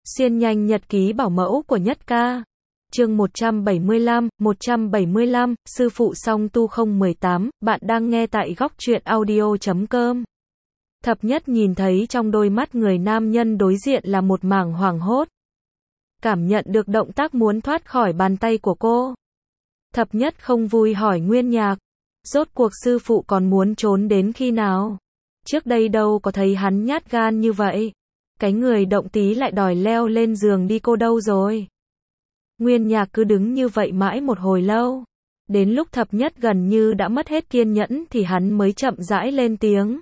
Xuyên nhanh nhật ký bảo mẫu của Nhất Ca. Chương 175, sư phụ song tu 018, bạn đang nghe tại góc truyện audio.com. Thập Nhất nhìn thấy trong đôi mắt người nam nhân đối diện là một mảng hoảng hốt. Cảm nhận được động tác muốn thoát khỏi bàn tay của cô. Thập Nhất không vui hỏi Nguyên Nhạc, rốt cuộc sư phụ còn muốn trốn đến khi nào? Trước đây đâu có thấy hắn nhát gan như vậy. Cái người động tí lại đòi leo lên giường đi, cô đâu rồi? Nguyên Nhạc cứ đứng như vậy mãi một hồi lâu. Đến lúc Thập Nhất gần như đã mất hết kiên nhẫn thì hắn mới chậm rãi lên tiếng.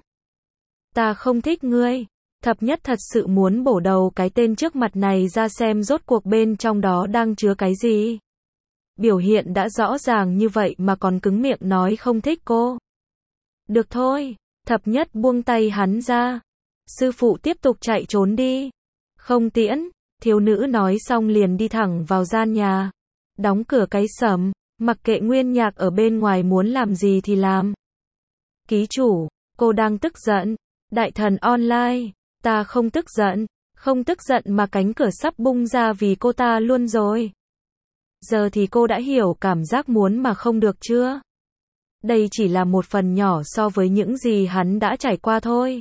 Ta không thích ngươi. Thập Nhất thật sự muốn bổ đầu cái tên trước mặt này ra xem rốt cuộc bên trong đó đang chứa cái gì. Biểu hiện đã rõ ràng như vậy mà còn cứng miệng nói không thích cô. Được thôi. Thập Nhất buông tay hắn ra. Sư phụ tiếp tục chạy trốn đi. Không tiễn. Thiếu nữ nói xong liền đi thẳng vào gian nhà. Đóng cửa cái sầm. Mặc kệ Nguyên Nhạc ở bên ngoài muốn làm gì thì làm. Ký chủ, cô đang tức giận. Đại thần online. Ta không tức giận. Không tức giận mà cánh cửa sắp bung ra vì cô ta luôn rồi. Giờ thì cô đã hiểu cảm giác muốn mà không được chưa? Đây chỉ là một phần nhỏ so với những gì hắn đã trải qua thôi.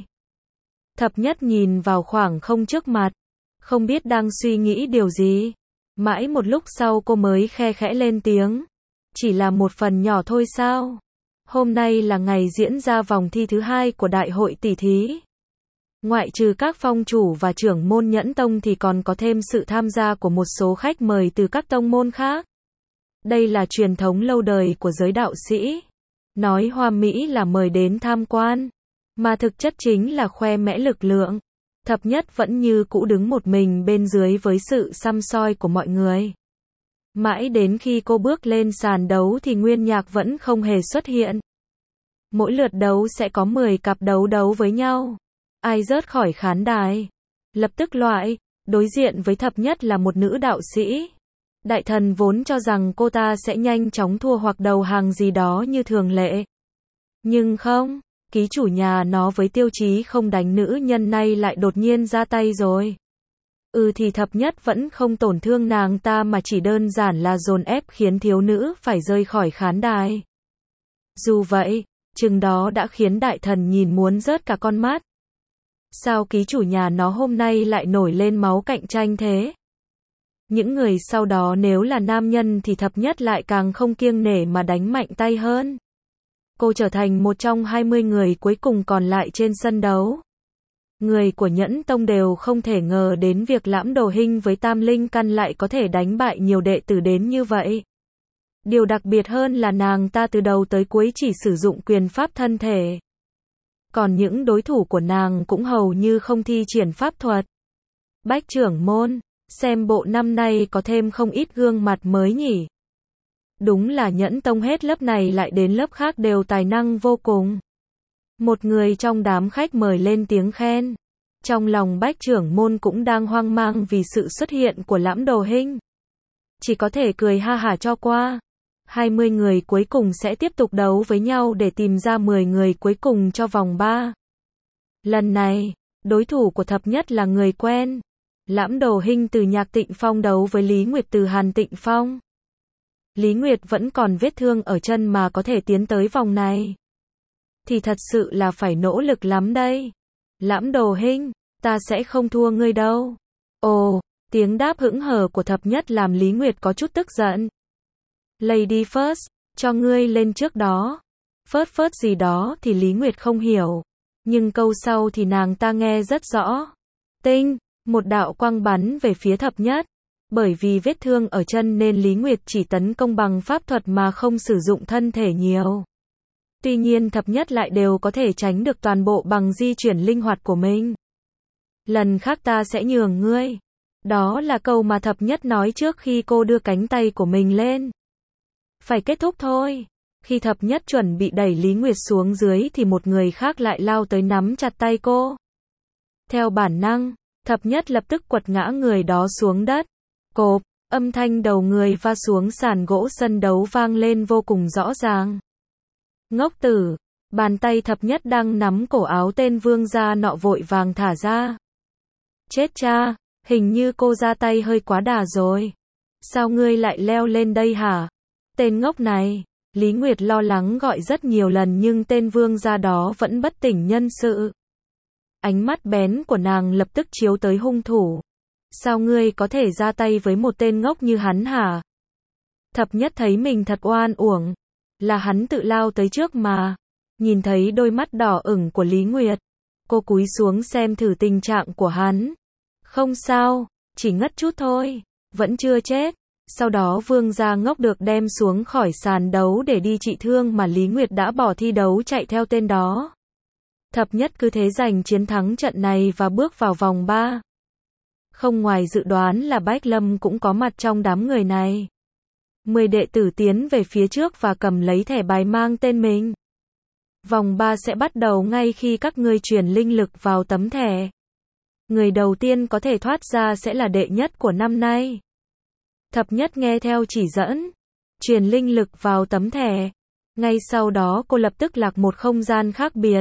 Thập Nhất nhìn vào khoảng không trước mặt. Không biết đang suy nghĩ điều gì. Mãi một lúc sau cô mới khe khẽ lên tiếng. Chỉ là một phần nhỏ thôi sao? Hôm nay là ngày diễn ra vòng thi thứ 2 của đại hội tỷ thí. Ngoại trừ các phong chủ và trưởng môn Nhẫn Tông thì còn có thêm sự tham gia của một số khách mời từ các tông môn khác. Đây là truyền thống lâu đời của giới đạo sĩ. Nói hoa mỹ là mời đến tham quan, mà thực chất chính là khoe mẽ lực lượng. Thập Nhất vẫn như cũ đứng một mình bên dưới với sự săm soi của mọi người. Mãi đến khi cô bước lên sàn đấu thì Nguyên Nhạc vẫn không hề xuất hiện. Mỗi lượt đấu sẽ có 10 cặp đấu với nhau. Ai rớt khỏi khán đài, lập tức loại. Đối diện với Thập Nhất là một nữ đạo sĩ. Đại thần vốn cho rằng cô ta sẽ nhanh chóng thua hoặc đầu hàng gì đó như thường lệ. Nhưng không, ký chủ nhà nó với tiêu chí không đánh nữ nhân này lại đột nhiên ra tay rồi. Thì Thập Nhất vẫn không tổn thương nàng ta mà chỉ đơn giản là dồn ép khiến thiếu nữ phải rơi khỏi khán đài. Dù vậy, chừng đó đã khiến đại thần nhìn muốn rớt cả con mắt. Sao ký chủ nhà nó hôm nay lại nổi lên máu cạnh tranh thế? Những người sau đó nếu là nam nhân thì Thập Nhất lại càng không kiêng nể mà đánh mạnh tay hơn. Cô trở thành một trong 20 người cuối cùng còn lại trên sân đấu. Người của Nhẫn Tông đều không thể ngờ đến việc Lãm Đồ Hinh với Tam Linh Căn lại có thể đánh bại nhiều đệ tử đến như vậy. Điều đặc biệt hơn là nàng ta từ đầu tới cuối chỉ sử dụng quyền pháp thân thể. Còn những đối thủ của nàng cũng hầu như không thi triển pháp thuật. Bách trưởng môn, xem bộ năm nay có thêm không ít gương mặt mới nhỉ. Đúng là Nhẫn Tông hết lớp này lại đến lớp khác đều tài năng vô cùng. Một người trong đám khách mời lên tiếng khen. Trong lòng Bách trưởng môn cũng đang hoang mang vì sự xuất hiện của Lãm Đồ Hinh. Chỉ có thể cười ha hả cho qua. 20 người cuối cùng sẽ tiếp tục đấu với nhau để tìm ra 10 người cuối cùng cho vòng 3. Lần này, đối thủ của Thập Nhất là người quen. Lãm Đồ Hinh từ Nhạc Tịnh Phong đấu với Lý Nguyệt từ Hàn Tịnh Phong. Lý Nguyệt vẫn còn vết thương ở chân mà có thể tiến tới vòng này. Thì thật sự là phải nỗ lực lắm đây. Lãm Đồ Hinh, ta sẽ không thua ngươi đâu. Ồ, tiếng đáp hững hờ của Thập Nhất làm Lý Nguyệt có chút tức giận. Lady first, cho ngươi lên trước đó. First gì đó thì Lý Nguyệt không hiểu. Nhưng câu sau thì nàng ta nghe rất rõ. Tinh, một đạo quang bắn về phía Thập Nhất. Bởi vì vết thương ở chân nên Lý Nguyệt chỉ tấn công bằng pháp thuật mà không sử dụng thân thể nhiều. Tuy nhiên Thập Nhất lại đều có thể tránh được toàn bộ bằng di chuyển linh hoạt của mình. Lần khác ta sẽ nhường ngươi. Đó là câu mà Thập Nhất nói trước khi cô đưa cánh tay của mình lên. Phải kết thúc thôi. Khi Thập Nhất chuẩn bị đẩy Lý Nguyệt xuống dưới thì một người khác lại lao tới nắm chặt tay cô. Theo bản năng, Thập Nhất lập tức quật ngã người đó xuống đất. Cộp, âm thanh đầu người va xuống sàn gỗ sân đấu vang lên vô cùng rõ ràng. Ngốc tử, bàn tay Thập Nhất đang nắm cổ áo tên vương gia nọ vội vàng thả ra. Chết cha, Hình như cô ra tay hơi quá đà rồi. Sao ngươi lại leo lên đây hả? Tên ngốc này. Lý Nguyệt lo lắng gọi rất nhiều lần nhưng tên vương gia đó vẫn bất tỉnh nhân sự. Ánh mắt bén của nàng lập tức chiếu tới hung thủ. Sao ngươi có thể ra tay với một tên ngốc như hắn hả? Thập Nhất thấy mình thật oan uổng. Là hắn tự lao tới trước mà. Nhìn thấy đôi mắt đỏ ửng của Lý Nguyệt. Cô cúi xuống xem thử tình trạng của hắn. Không sao, chỉ ngất chút thôi. Vẫn chưa chết. Sau đó vương gia ngốc được đem xuống khỏi sàn đấu để đi trị thương mà Lý Nguyệt đã bỏ thi đấu chạy theo tên đó. Thập Nhất cứ thế giành chiến thắng trận này và bước vào vòng 3. Không ngoài dự đoán là Bách Lâm cũng có mặt trong đám người này. 10 đệ tử tiến về phía trước và cầm lấy thẻ bài mang tên mình. Vòng 3 sẽ bắt đầu ngay khi các ngươi truyền linh lực vào tấm thẻ. Người đầu tiên có thể thoát ra sẽ là đệ nhất của năm nay. Thập Nhất nghe theo chỉ dẫn, truyền linh lực vào tấm thẻ. Ngay sau đó cô lập tức lạc một không gian khác biệt.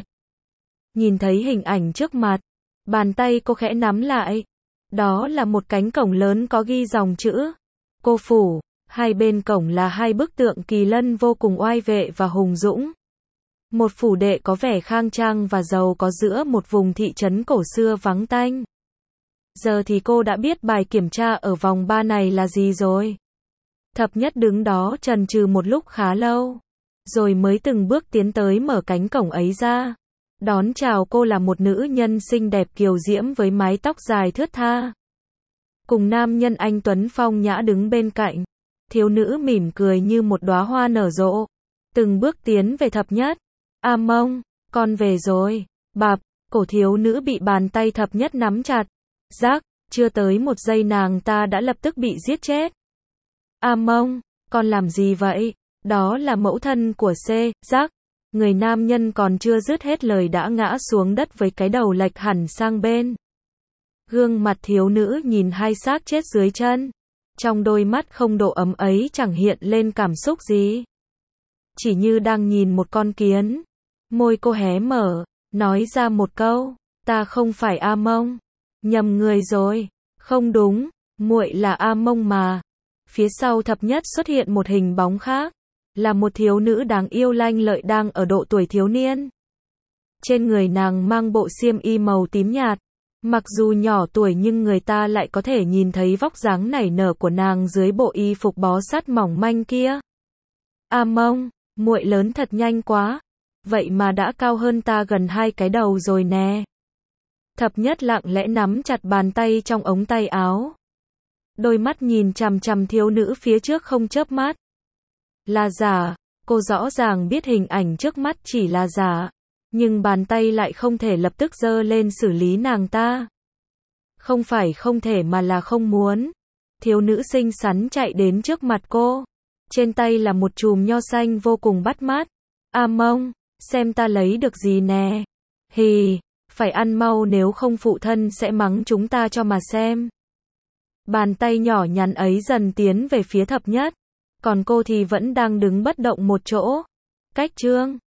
Nhìn thấy hình ảnh trước mặt, bàn tay cô khẽ nắm lại. Đó là một cánh cổng lớn có ghi dòng chữ Cô Phủ. Hai bên cổng là hai bức tượng kỳ lân vô cùng oai vệ và hùng dũng. Một phủ đệ có vẻ khang trang và giàu có giữa một vùng thị trấn cổ xưa vắng tanh. Giờ thì cô đã biết bài kiểm tra ở vòng 3 này là gì rồi. Thập Nhất đứng đó chần chừ một lúc khá lâu, rồi mới từng bước tiến tới mở cánh cổng ấy ra. Đón chào cô là một nữ nhân xinh đẹp kiều diễm với mái tóc dài thướt tha. Cùng nam nhân anh tuấn phong nhã đứng bên cạnh. Thiếu nữ mỉm cười như một đóa hoa nở rộ. Từng bước tiến về Thập Nhất. A Mông, con về rồi. Bạp, cổ thiếu nữ bị bàn tay Thập Nhất nắm chặt. Rắc, chưa tới một giây nàng ta đã lập tức bị giết chết. A Mông, con làm gì vậy? Đó là mẫu thân của C. Rắc. Người nam nhân còn chưa dứt hết lời đã ngã xuống đất với cái đầu lệch hẳn sang bên. Gương mặt thiếu nữ nhìn hai xác chết dưới chân. Trong đôi mắt không độ ấm ấy chẳng hiện lên cảm xúc gì. Chỉ như đang nhìn một con kiến. Môi cô hé mở, nói ra một câu. Ta không phải A Mông. Nhầm người rồi. Không đúng, muội là A Mông mà. Phía sau Thập Nhất xuất hiện một hình bóng khác. Là một thiếu nữ đáng yêu lanh lợi đang ở độ tuổi thiếu niên. Trên người nàng mang bộ xiêm y màu tím nhạt. Mặc dù nhỏ tuổi nhưng người ta lại có thể nhìn thấy vóc dáng nảy nở của nàng dưới bộ y phục bó sát mỏng manh kia. A Mông, muội lớn thật nhanh quá. Vậy mà đã cao hơn ta gần 2 cái đầu rồi nè. Thập Nhất lặng lẽ nắm chặt bàn tay trong ống tay áo. Đôi mắt nhìn chằm chằm thiếu nữ phía trước không chớp mắt. Là giả, cô rõ ràng biết hình ảnh trước mắt chỉ là giả. Nhưng bàn tay lại không thể lập tức giơ lên xử lý nàng ta. Không phải không thể mà là không muốn. Thiếu nữ xinh xắn chạy đến trước mặt cô. Trên tay là một chùm nho xanh vô cùng bắt mắt. A Mông, xem ta lấy được gì nè. Hì, phải ăn mau nếu không phụ thân sẽ mắng chúng ta cho mà xem. Bàn tay nhỏ nhắn ấy dần tiến về phía Thập Nhất. Còn cô thì vẫn đang đứng bất động một chỗ. Cách chương